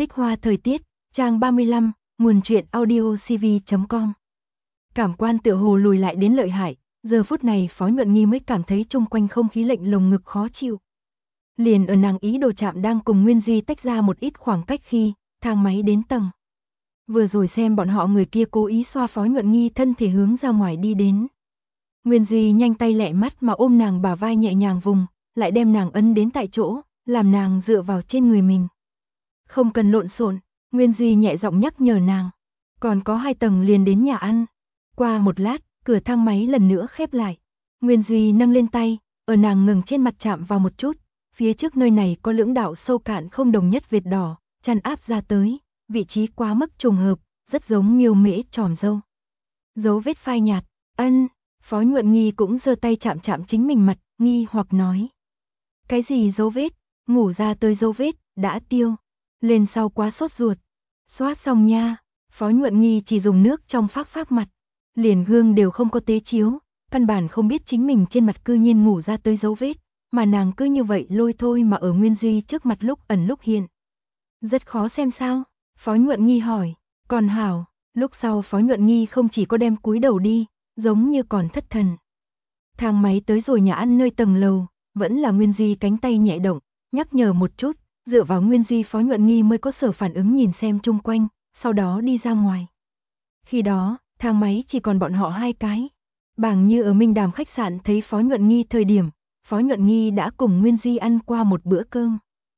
Tích hoa thời tiết, trang 35, nguồn truyện audio cv.com. Cảm quan tựa hồ lùi lại đến lợi hại, giờ phút này Phó Nhuận Nghi mới cảm thấy chung quanh không khí lạnh lồng ngực khó chịu. Liền ở nàng ý đồ chạm đang cùng Nguyên Duy tách ra một ít khoảng cách khi thang máy đến tầng. Vừa rồi xem bọn họ người kia cố ý xoa Phó Nhuận Nghi thân thể hướng ra ngoài đi đến. Nguyên Duy nhanh tay lẹ mắt mà ôm nàng bả vai nhẹ nhàng vùng, lại đem nàng ấn đến tại chỗ, làm nàng dựa vào trên người mình. Không cần lộn xộn, Nguyên Duy nhẹ giọng nhắc nhở nàng. Còn có 2 tầng liền đến nhà ăn. Qua một lát, cửa thang máy lần nữa khép lại. Nguyên Duy nâng lên tay, ở nàng ngừng trên mặt chạm vào một chút. Phía trước nơi này có lưỡng đạo sâu cạn không đồng nhất vệt đỏ, chăn áp ra tới, vị trí quá mức trùng hợp, rất giống miêu mễ tròm dâu. Dấu vết phai nhạt, ân, Phó Nhuận Nghi cũng giơ tay chạm chạm chính mình mặt, nghi hoặc nói. Cái gì dấu vết, ngủ ra tới dấu vết, đã tiêu. Lên sau quá sốt ruột. Xoát xong nha, Phó Nhuận Nghi chỉ dùng nước trong phác mặt. Liền gương đều không có tế chiếu, căn bản không biết chính mình trên mặt cư nhiên ngủ ra tới dấu vết, mà nàng cứ như vậy lôi thôi mà ở Nguyên Duy trước mặt lúc ẩn lúc hiện. Rất khó xem sao? Phó Nhuận Nghi hỏi. Còn hảo, lúc sau Phó Nhuận Nghi không chỉ có đem cúi đầu đi, giống như còn thất thần. Thang máy tới rồi nhà ăn nơi tầng lầu, vẫn là Nguyên Duy cánh tay nhẹ động, nhắc nhở một chút, dựa vào Nguyên Duy Phó Nhuận Nghi mới có sở phản ứng nhìn xem chung quanh, sau đó đi ra ngoài. Khi đó, thang máy chỉ còn bọn họ 2 cái. Bàng Như ở Minh Đàm khách sạn thấy Phó Nhuận Nghi thời điểm, Phó Nhuận Nghi đã cùng Nguyên Duy ăn qua một bữa cơm.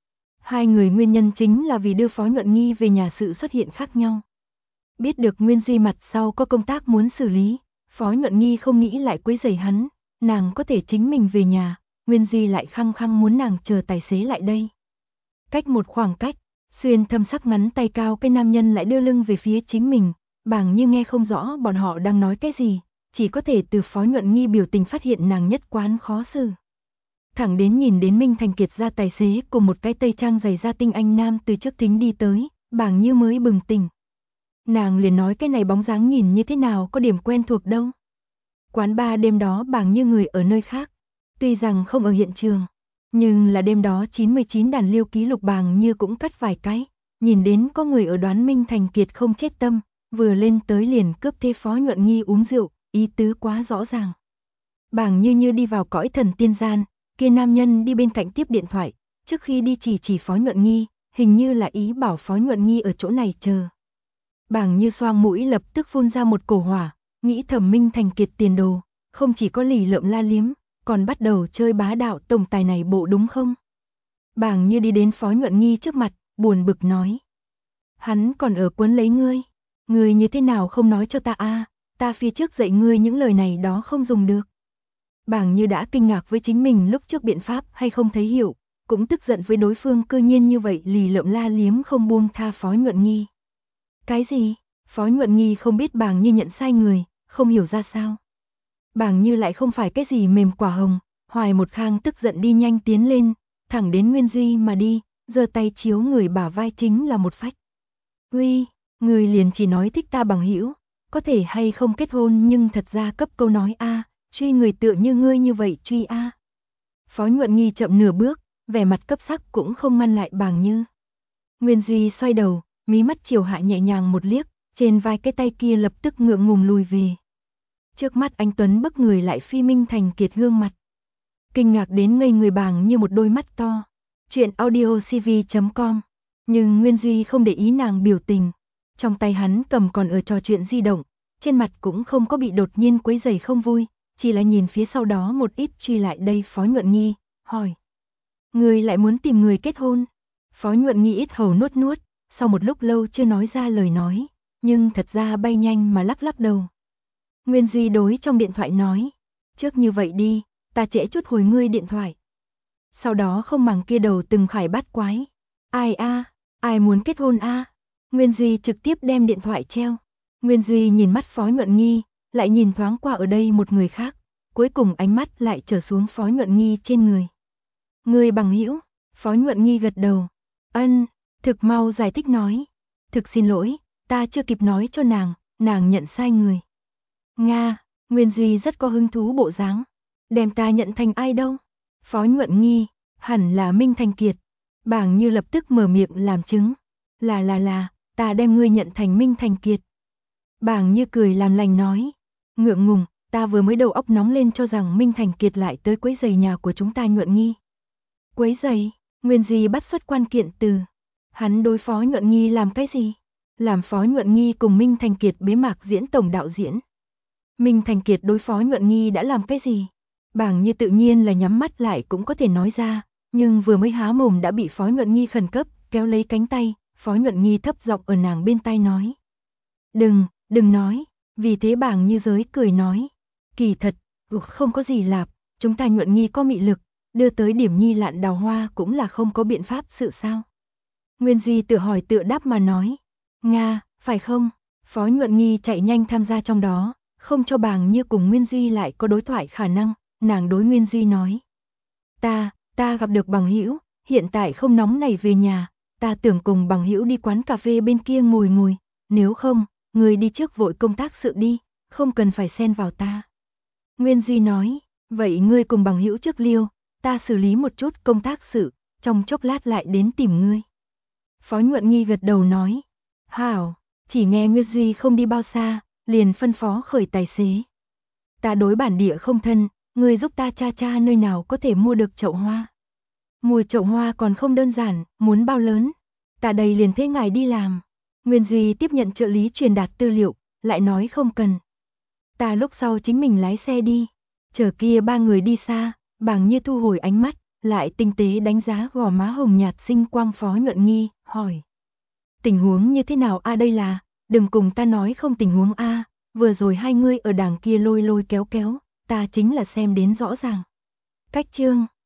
2 người nguyên nhân chính là vì đưa Phó Nhuận Nghi về nhà sự xuất hiện khác nhau. Biết được Nguyên Duy mặt sau có công tác muốn xử lý, Phó Nhuận Nghi không nghĩ lại quấy rầy hắn, nàng có thể chính mình về nhà, Nguyên Duy lại khăng khăng muốn nàng chờ tài xế lại đây. Cách một khoảng cách, xuyên thâm sắc ngắn tay cao cái nam nhân lại đưa lưng về phía chính mình, Bàng Như nghe không rõ bọn họ đang nói cái gì, chỉ có thể từ Phó Nhuận Nghi biểu tình phát hiện nàng nhất quán khó xử. Thẳng đến nhìn đến Minh Thành Kiệt ra tài xế cùng một cái tây trang giày da tinh anh nam từ trước thính đi tới, Bàng Như mới bừng tỉnh. Nàng liền nói cái này bóng dáng nhìn như thế nào có điểm quen thuộc đâu. Quán bar đêm đó Bàng Như người ở nơi khác, tuy rằng không ở hiện trường, nhưng là đêm đó 99 đàn liêu ký lục Bàng Như cũng cắt vài cái, nhìn đến có người ở đoán Minh Thành Kiệt không chết tâm, vừa lên tới liền cướp thê Phó Nhuận Nghi uống rượu, ý tứ quá rõ ràng. Bàng Như đi vào cõi thần tiên gian, kia nam nhân đi bên cạnh tiếp điện thoại, trước khi đi chỉ Phó Nhuận Nghi, hình như là ý bảo Phó Nhuận Nghi ở chỗ này chờ. Bàng Như xoang mũi lập tức phun ra một cổ hỏa, nghĩ thầm Minh Thành Kiệt tiền đồ, không chỉ có lì lợm la liếm, còn bắt đầu chơi bá đạo tổng tài này bộ đúng không? Bàng Như đi đến Phó Nhuận Nghi trước mặt, buồn bực nói. Hắn còn ở quấn lấy ngươi như thế nào không nói cho ta a? Ta phía trước dạy ngươi những lời này đó không dùng được. Bàng Như đã kinh ngạc với chính mình lúc trước biện pháp hay không thấy hiệu, cũng tức giận với đối phương cư nhiên như vậy lì lợm la liếm không buông tha Phó Nhuận Nghi. Cái gì? Phó Nhuận Nghi không biết Bàng Như nhận sai người, không hiểu ra sao. Bàng Như lại không phải cái gì mềm quả hồng, Hoài một khang tức giận đi nhanh tiến lên, thẳng đến Nguyên Duy mà đi, giơ tay chiếu người bả vai chính là một phách. Uy, người liền chỉ nói thích ta bằng hữu, có thể hay không kết hôn nhưng thật ra cấp câu nói a, truy người tựa như ngươi như vậy truy a. Phó Nhuận Nghi chậm nửa bước, vẻ mặt cấp sắc cũng không ngăn lại Bàng Như. Nguyên Duy xoay đầu, mí mắt chiều hạ nhẹ nhàng một liếc, trên vai cái tay kia lập tức ngượng ngùng lùi về. Trước mắt anh Tuấn bức người lại phi Minh Thành Kiệt gương mặt. Kinh ngạc đến ngây người Bàng Như một đôi mắt to. Chuyện audio cv.com. Nhưng Nguyên Duy không để ý nàng biểu tình. Trong tay hắn cầm còn ở trò chuyện di động, trên mặt cũng không có bị đột nhiên quấy rầy không vui, chỉ là nhìn phía sau đó một ít truy lại đây Phó Nhuận Nghi, hỏi. Người lại muốn tìm người kết hôn? Phó Nhuận Nghi ít hầu nuốt nuốt, sau một lúc lâu chưa nói ra lời nói, nhưng thật ra bay nhanh mà lắc lắc đầu. Nguyên Duy đối trong điện thoại nói, trước như vậy đi, ta trễ chút hồi ngươi điện thoại. Sau đó không màng kia đầu từng khải bát quái. Ai a, ai muốn kết hôn a? Nguyên Duy trực tiếp đem điện thoại treo. Nguyên Duy nhìn mắt Phó Nhuận Nghi, lại nhìn thoáng qua ở đây một người khác, cuối cùng ánh mắt lại trở xuống Phó Nhuận Nghi trên người. Người bằng hữu? Phó Nhuận Nghi gật đầu. Ân, thực mau giải thích nói. Thực xin lỗi, ta chưa kịp nói cho nàng nhận sai người. Nga, Nguyên Duy rất có hứng thú bộ dáng. Đem ta nhận thành ai đâu? Phó Nhuận Nghi, hẳn là Minh Thành Kiệt. Bàng Như lập tức mở miệng làm chứng. Là, ta đem ngươi nhận thành Minh Thành Kiệt. Bàng Như cười làm lành nói, ngượng ngùng, ta vừa mới đầu óc nóng lên cho rằng Minh Thành Kiệt lại tới quấy rầy nhà của chúng ta Nhuận Nghi. Quấy rầy? Nguyên Duy bắt xuất quan kiện từ. Hắn đối phó Nhuận Nghi làm cái gì? Làm phó Nhuận Nghi cùng Minh Thành Kiệt bế mạc diễn tổng đạo diễn. Minh Thành Kiệt đối phó Nhuận Nghi đã làm cái gì? Bàng Như tự nhiên là nhắm mắt lại cũng có thể nói ra, nhưng vừa mới há mồm đã bị phó Nhuận Nghi khẩn cấp kéo lấy cánh tay, phó Nhuận Nghi thấp giọng ở nàng bên tai nói. Đừng nói, vì thế Bàng Như giới cười nói. Kỳ thật, không có gì lạp, chúng ta Nhuận Nghi có mị lực, đưa tới điểm nhi lạn đào hoa cũng là không có biện pháp sự sao. Nguyên Duy tự hỏi tự đáp mà nói. Nga, phải không? Phó Nhuận Nghi chạy nhanh tham gia trong đó, không cho Bàng Như cùng Nguyên Duy lại có đối thoại khả năng, nàng đối Nguyên Duy nói. Ta gặp được bằng hữu, hiện tại không nóng này về nhà, ta tưởng cùng bằng hữu đi quán cà phê bên kia ngồi, nếu không, người đi trước vội công tác sự đi, không cần phải xen vào ta. Nguyên Duy nói, vậy ngươi cùng bằng hữu trước liêu, ta xử lý một chút công tác sự, trong chốc lát lại đến tìm ngươi. Phó Nhuận Nghi gật đầu nói, hảo, chỉ nghe Nguyên Duy không đi bao xa, liền phân phó khởi tài xế. Ta đối bản địa không thân, ngươi giúp ta tra nơi nào có thể mua được chậu hoa. Mua chậu hoa còn không đơn giản, muốn bao lớn. Ta đây liền thế ngài đi làm. Nguyên Duy tiếp nhận trợ lý truyền đạt tư liệu, lại nói không cần. Ta lúc sau chính mình lái xe đi. Chờ kia ba người đi xa, Bàng Như thu hồi ánh mắt, lại tinh tế đánh giá gò má hồng nhạt xinh quang Phó Nhuận Nghi, hỏi. Tình huống như thế nào đây là, đừng cùng ta nói không tình huống vừa rồi hai ngươi ở đằng kia lôi kéo, ta chính là xem đến rõ ràng. Cách chương